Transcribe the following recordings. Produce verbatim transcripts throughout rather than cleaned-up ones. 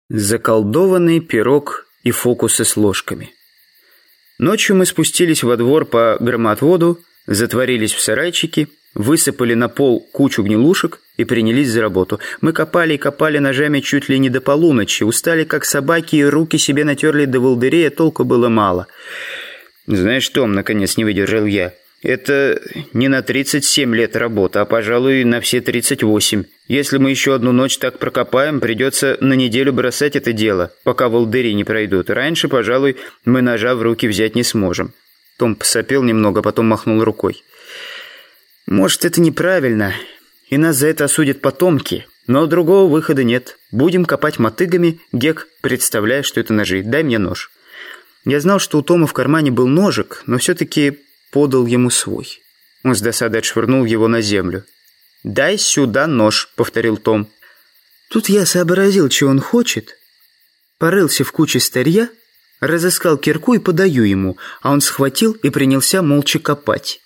Заколдованный пирог и фокусы с ложками. Ночью мы спустились во двор по громоотводу, затворились в сарайчике, высыпали на пол кучу гнилушек и принялись за работу. Мы копали и копали ножами чуть ли не до полуночи, устали как собаки и руки себе натерли до волдырей, а толку было мало. «Знаешь, Том, — наконец не выдержал я, — это не на тридцать семь лет работа, а, пожалуй, на все тридцать восемь. Если мы еще одну ночь так прокопаем, придется на неделю бросать это дело, пока волдыри не пройдут. Раньше, пожалуй, мы ножа в руки взять не сможем». Том посопел немного, потом махнул рукой. «Может, это неправильно, и нас за это осудят потомки, но другого выхода нет. Будем копать мотыгами. Гек, представляй, что это ножи. Дай мне нож». Я знал, что у Тома в кармане был ножик, но все-таки подал ему свой. Он с досадой отшвырнул его на землю. «Дай сюда нож», — повторил Том. Тут я сообразил, что он хочет. Порылся в куче старья, разыскал кирку и подаю ему, а он схватил и принялся молча копать.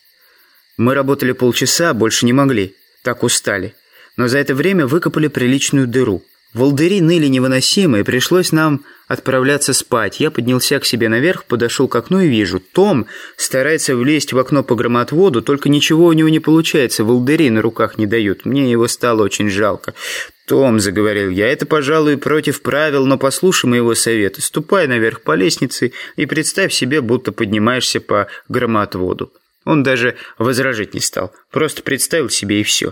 Мы работали полчаса, больше не могли, так устали. Но за это время выкопали приличную дыру. Волдыри ныли невыносимо, и пришлось нам отправляться спать. Я поднялся к себе наверх, подошел к окну и вижу. Том старается влезть в окно по громоотводу, только ничего у него не получается, волдыри на руках не дают. Мне его стало очень жалко. «Том, — заговорил я, — это, пожалуй, против правил, но послушай моего совета. Ступай наверх по лестнице и представь себе, будто поднимаешься по громоотводу». Он даже возражать не стал, просто представил себе и все.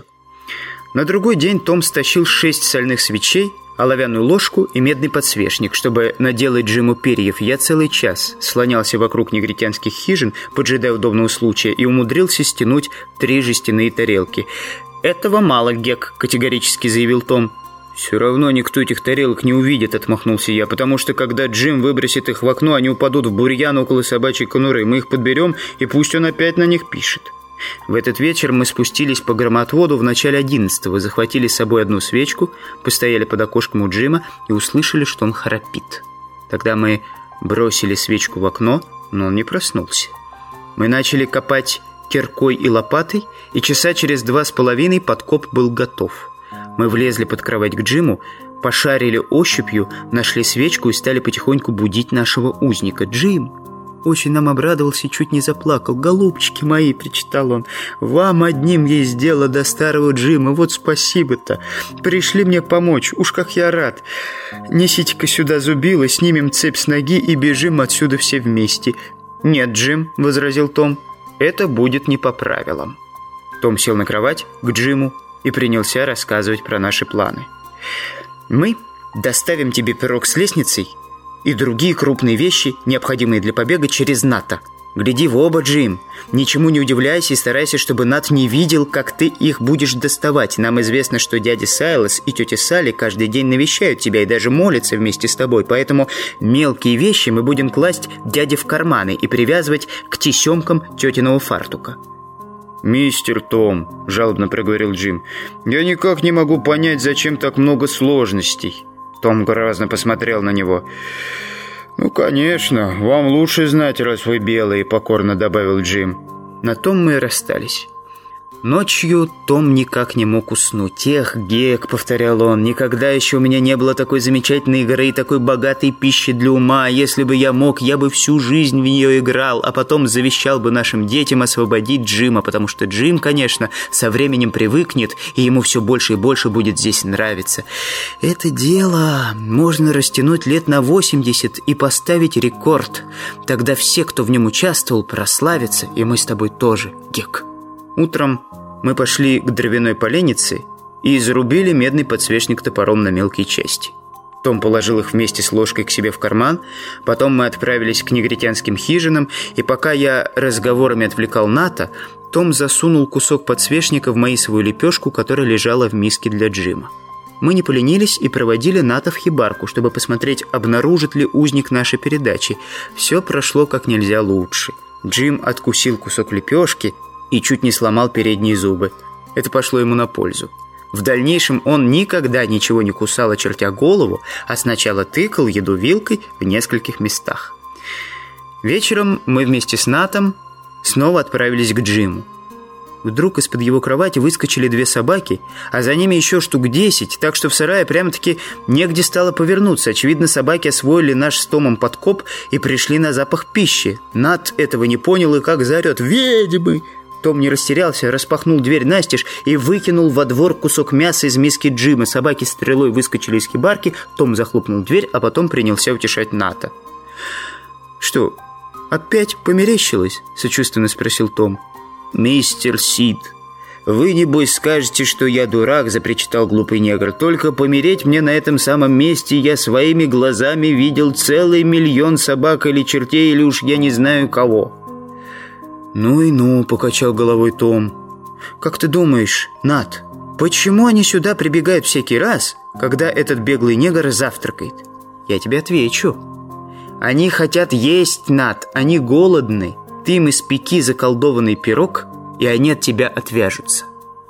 На другой день Том стащил шесть сальных свечей, оловянную ложку и медный подсвечник, чтобы наделать Джиму перьев. Я целый час слонялся вокруг негритянских хижин, поджидая удобного случая, и умудрился стянуть три жестяные тарелки. «Этого мало, Гек», — категорически заявил Том. «Все равно никто этих тарелок не увидит», — отмахнулся я, «потому что, когда Джим выбросит их в окно, они упадут в бурьян около собачьей конуры. Мы их подберем, и пусть он опять на них пишет». В этот вечер мы спустились по громоотводу в начале одиннадцатого, захватили с собой одну свечку, постояли под окошком у Джима и услышали, что он храпит. Тогда мы бросили свечку в окно, но он не проснулся. Мы начали копать киркой и лопатой, и часа через два с половиной подкоп был готов. Мы влезли под кровать к Джиму, пошарили ощупью, нашли свечку и стали потихоньку будить нашего узника. «Джим!» Очень нам обрадовался и чуть не заплакал. «Голубчики мои!» — причитал он. «Вам одним есть дело до старого Джима. Вот спасибо-то! Пришли мне помочь. Уж как я рад! Несите-ка сюда зубило, снимем цепь с ноги и бежим отсюда все вместе». «Нет, Джим!» — возразил Том. «Это будет не по правилам». Том сел на кровать к Джиму и принялся рассказывать про наши планы. «Мы доставим тебе пирог с лестницей и другие крупные вещи, необходимые для побега, через Ната. Гляди в оба, Джим. Ничему не удивляйся и старайся, чтобы Нат не видел, как ты их будешь доставать. Нам известно, что дядя Сайлас и тетя Салли каждый день навещают тебя и даже молятся вместе с тобой, поэтому мелкие вещи мы будем класть дяде в карманы и привязывать к тесемкам тетиного фартука». «Мистер Том, — жалобно проговорил Джим, — я никак не могу понять, зачем так много сложностей». Том грозно посмотрел на него. «Ну, конечно, вам лучше знать, раз вы белые», — покорно добавил Джим. На том мы и расстались. Ночью Том никак не мог уснуть. «Эх, Гек, — повторял он, — никогда еще у меня не было такой замечательной игры и такой богатой пищи для ума. Если бы я мог, я бы всю жизнь в нее играл, а потом завещал бы нашим детям освободить Джима, потому что Джим, конечно, со временем привыкнет, и ему все больше и больше будет здесь нравиться. Это дело можно растянуть лет на восемьдесят и поставить рекорд. Тогда все, кто в нем участвовал, прославятся, и мы с тобой тоже, Гек». Утром мы пошли к дровяной поленнице и зарубили медный подсвечник топором на мелкие части. Том положил их вместе с ложкой к себе в карман. Потом мы отправились к негритянским хижинам, и пока я разговорами отвлекал Ната, Том засунул кусок подсвечника в маисовую лепешку, которая лежала в миске для Джима. Мы не поленились и проводили Ната в хибарку, чтобы посмотреть, обнаружит ли узник нашей передачи. Все прошло как нельзя лучше. Джим откусил кусок лепешки и чуть не сломал передние зубы. Это пошло ему на пользу. В дальнейшем он никогда ничего не кусал, очертя голову, а сначала тыкал еду вилкой в нескольких местах. Вечером мы вместе с Натом снова отправились к Джиму. Вдруг из-под его кровати выскочили две собаки, а за ними еще штук десять, так что в сарае прямо-таки негде стало повернуться. Очевидно, собаки освоили наш с Томом подкоп и пришли на запах пищи. Нат этого не понял и как заорет: «Ведьмы!» Том не растерялся, распахнул дверь настежь и выкинул во двор кусок мяса из миски Джима. Собаки стрелой выскочили из хибарки, Том захлопнул дверь, а потом принялся утешать Ната. «Что, опять померещилось?» — сочувственно спросил Том. «Мистер Сид, вы, небось, скажете, что я дурак», — запричитал глупый негр. «Только помереть мне на этом самом месте я своими глазами видел целый миллион собак или чертей, или уж я не знаю кого». «Ну и ну», — покачал головой Том. «Как ты думаешь, Нат, почему они сюда прибегают всякий раз, когда этот беглый негр завтракает?» «Я тебе отвечу. Они хотят есть, Нат, они голодны. Ты им испеки заколдованный пирог, и они от тебя отвяжутся».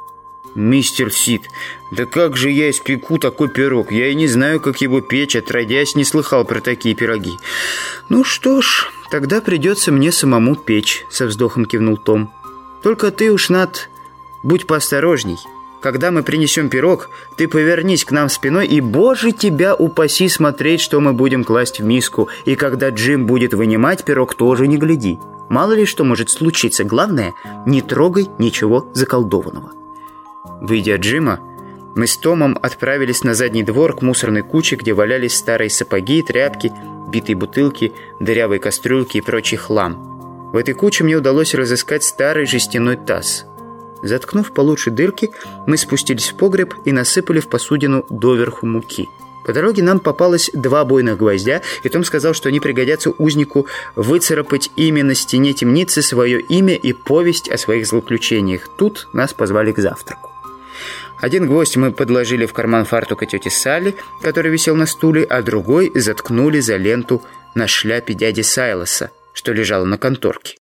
«Мистер Сид, да как же я испеку такой пирог? Я и не знаю, как его печь, отродясь не слыхал про такие пироги». «Ну что ж, тогда придется мне самому печь», — со вздохом кивнул Том. «Только ты уж, Нат, будь поосторожней. Когда мы принесем пирог, ты повернись к нам спиной и, боже, тебя упаси, смотреть, что мы будем класть в миску. И когда Джим будет вынимать пирог, тоже не гляди. Мало ли что может случиться. Главное, не трогай ничего заколдованного». Выйдя от Джима, мы с Томом отправились на задний двор к мусорной куче, где валялись старые сапоги, тряпки, битые бутылки, дырявые кастрюльки и прочий хлам. В этой куче мне удалось разыскать старый жестяной таз. Заткнув получше дырки, мы спустились в погреб и насыпали в посудину доверху муки. По дороге нам попалось два бойных гвоздя, и Том сказал, что они пригодятся узнику выцарапать имя на стене темницы, свое имя и повесть о своих злоключениях. Тут нас позвали к завтраку. Один гвоздь мы подложили в карман фартука тети Салли, который висел на стуле, а другой заткнули за ленту на шляпе дяди Сайлоса, что лежало на конторке.